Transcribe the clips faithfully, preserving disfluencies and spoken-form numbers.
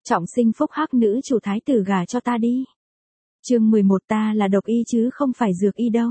Trọng sinh phúc hắc nữ chủ thái tử gả cho ta đi. Chương mười một ta là độc y chứ không phải dược y đâu.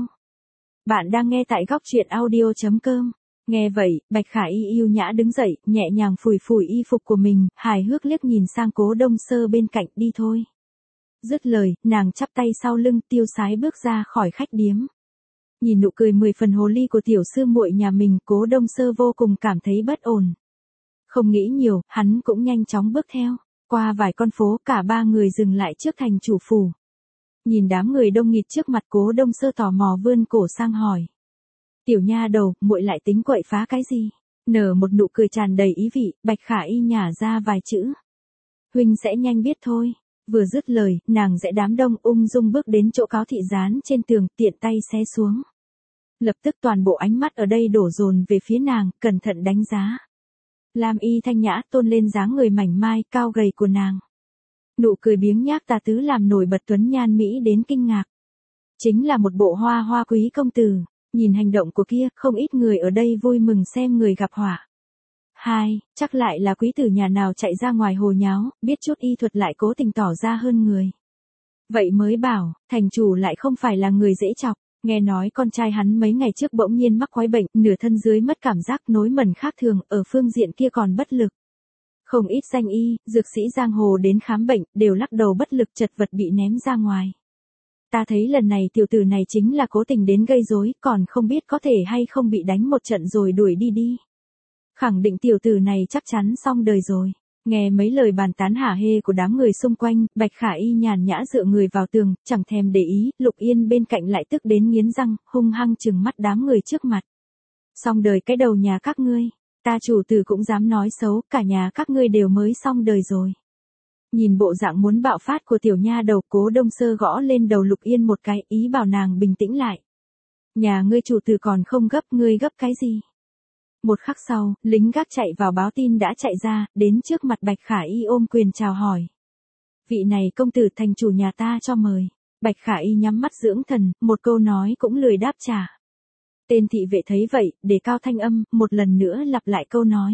Bạn đang nghe tại góc truyện audio chấm com. Nghe vậy, Bạch Khả Y yêu nhã đứng dậy, nhẹ nhàng phủi phủi y phục của mình, hài hước liếc nhìn sang Cố Đông Sơ bên cạnh, đi thôi. Dứt lời, nàng chắp tay sau lưng, tiêu sái bước ra khỏi khách điếm. Nhìn nụ cười mười phần hồ ly của tiểu sư muội nhà mình, Cố Đông Sơ vô cùng cảm thấy bất ổn. Không nghĩ nhiều, hắn cũng nhanh chóng bước theo. Qua vài con phố, cả ba người dừng lại trước thành chủ phủ. Nhìn đám người đông nghịt trước mặt, Cố Đông Sơ tò mò vươn cổ sang hỏi. Tiểu nha đầu, muội lại tính quậy phá cái gì? Nở một nụ cười tràn đầy ý vị, Bạch Khả Y nhả ra vài chữ. Huynh sẽ nhanh biết thôi. Vừa dứt lời, nàng dẽ đám đông ung dung bước đến chỗ cáo thị dán trên tường, tiện tay xé xuống. Lập tức toàn bộ ánh mắt ở đây đổ dồn về phía nàng, cẩn thận đánh giá. Lam y thanh nhã tôn lên dáng người mảnh mai, cao gầy của nàng. Nụ cười biếng nhác tà tứ làm nổi bật tuấn nhan mỹ đến kinh ngạc. Chính là một bộ hoa hoa quý công tử. Nhìn hành động của kia, không ít người ở đây vui mừng xem người gặp họa. Hai, chắc lại là quý tử nhà nào chạy ra ngoài hồ nháo, biết chút y thuật lại cố tình tỏ ra hơn người. Vậy mới bảo, thành chủ lại không phải là người dễ chọc. Nghe nói con trai hắn mấy ngày trước bỗng nhiên mắc quái bệnh, nửa thân dưới mất cảm giác, nối mẩn khác thường, ở phương diện kia còn bất lực. Không ít danh y, dược sĩ giang hồ đến khám bệnh, đều lắc đầu bất lực, chật vật bị ném ra ngoài. Ta thấy lần này tiểu tử này chính là cố tình đến gây rối, còn không biết có thể hay không bị đánh một trận rồi đuổi đi đi. Khẳng định tiểu tử này chắc chắn xong đời rồi. Nghe mấy lời bàn tán hả hê của đám người xung quanh, Bạch Khả Y nhàn nhã dựa người vào tường, chẳng thèm để ý, Lục Yên bên cạnh lại tức đến nghiến răng, hung hăng trừng mắt đám người trước mặt. Xong đời cái đầu nhà các ngươi, ta chủ tử cũng dám nói xấu, cả nhà các ngươi đều mới xong đời rồi. Nhìn bộ dạng muốn bạo phát của tiểu nha đầu, Cố Đông Sơ gõ lên đầu Lục Yên một cái, ý bảo nàng bình tĩnh lại. Nhà ngươi chủ tử còn không gấp, ngươi gấp cái gì? Một khắc sau, lính gác chạy vào báo tin đã chạy ra, đến trước mặt Bạch Khả Y ôm quyền chào hỏi. Vị này công tử thành chủ nhà ta cho mời. Bạch Khả Y nhắm mắt dưỡng thần, một câu nói cũng lười đáp trả. Tên thị vệ thấy vậy, đề cao thanh âm, một lần nữa lặp lại câu nói.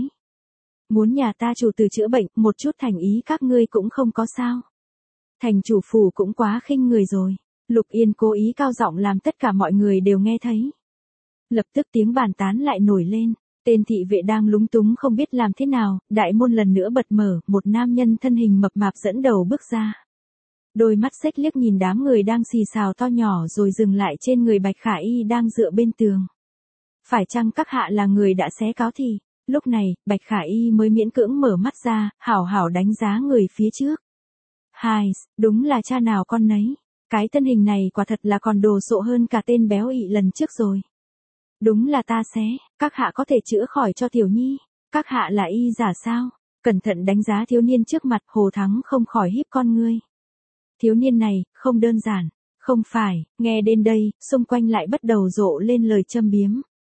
Muốn nhà ta chủ tử chữa bệnh, một chút thành ý các ngươi cũng không có sao. Thành chủ phủ cũng quá khinh người rồi. Lục Yên cố ý cao giọng làm tất cả mọi người đều nghe thấy. Lập tức tiếng bàn tán lại nổi lên. Tên thị vệ đang lúng túng không biết làm thế nào, đại môn lần nữa bật mở, một nam nhân thân hình mập mạp dẫn đầu bước ra. Đôi mắt xếch liếc nhìn đám người đang xì xào to nhỏ rồi dừng lại trên người Bạch Khả Y đang dựa bên tường. Phải chăng các hạ là người đã xé cáo thì? Lúc này, Bạch Khả Y mới miễn cưỡng mở mắt ra, hảo hảo đánh giá người phía trước. Hai, đúng là cha nào con nấy. Cái thân hình này quả thật là còn đồ sộ hơn cả tên béo ị lần trước rồi. Đúng là ta xé, các hạ có thể chữa khỏi cho tiểu nhi. Các hạ là y giả sao? Cẩn thận đánh giá thiếu niên trước mặt, Hồ Thắng không khỏi híp con ngươi. Thiếu niên này, không đơn giản. Không phải, nghe đến đây, xung quanh lại bắt đầu rộ lên lời châm biếm.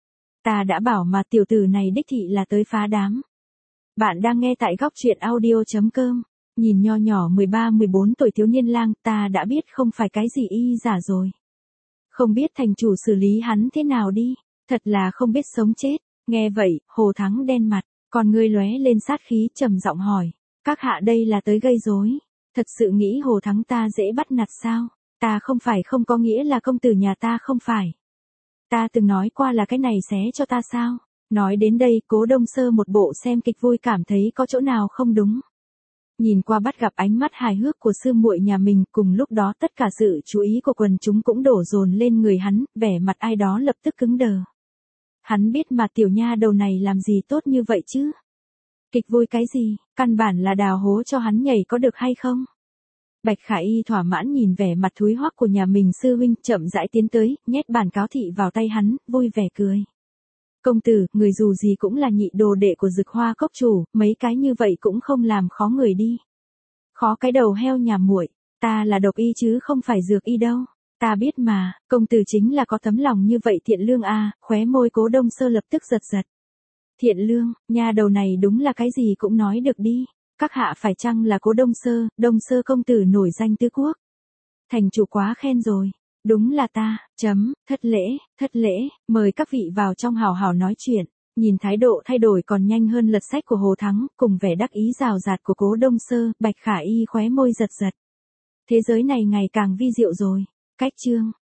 Ta đã bảo mà tiểu tử này đích thị là tới phá đám. Bạn đang nghe tại góc truyện audio chấm com. Nhìn nho nhỏ mười ba mười bốn tuổi thiếu niên lang, ta đã biết không phải cái gì y giả rồi. Không biết thành chủ xử lý hắn thế nào đi. Thật là không biết sống chết. Nghe vậy, Hồ Thắng đen mặt, còn ngươi lóe lên sát khí, trầm giọng hỏi. Các hạ đây là tới gây rối. Thật sự nghĩ Hồ Thắng ta dễ bắt nạt sao? Ta không phải không có nghĩa là công tử nhà ta không phải. Ta từng nói qua là cái này xé cho ta sao? Nói đến đây, Cố Đông Sơ một bộ xem kịch vui cảm thấy có chỗ nào không đúng. Nhìn qua bắt gặp ánh mắt hài hước của sư muội nhà mình, cùng lúc đó tất cả sự chú ý của quần chúng cũng đổ dồn lên người hắn, vẻ mặt ai đó lập tức cứng đờ. Hắn biết mà tiểu nha đầu này làm gì tốt như vậy chứ? Kịch vui cái gì, căn bản là đào hố cho hắn nhảy có được hay không? Bạch Khả Y thỏa mãn nhìn vẻ mặt thúi hoắc của nhà mình sư huynh, chậm rãi tiến tới, nhét bản cáo thị vào tay hắn, vui vẻ cười. Công tử, người dù gì cũng là nhị đồ đệ của Dực Hoa cốc chủ, mấy cái như vậy cũng không làm khó người đi. Khó cái đầu heo nhà muội, ta là độc y chứ không phải dược y đâu. Ta biết mà, công tử chính là có tấm lòng như vậy thiện lương à, khóe môi Cố Đông Sơ lập tức giật giật. Thiện lương, nha đầu này đúng là cái gì cũng nói được đi. Các hạ phải chăng là Cố Đông Sơ, Đông Sơ công tử nổi danh tứ quốc. Thành chủ quá khen rồi. Đúng là ta, chấm, thất lễ, thất lễ, mời các vị vào trong hào hào nói chuyện. Nhìn thái độ thay đổi còn nhanh hơn lật sách của Hồ Thắng, cùng vẻ đắc ý rào rạt của Cố Đông Sơ, Bạch Khả Y khóe môi giật giật. Thế giới này ngày càng vi diệu rồi. Cách chương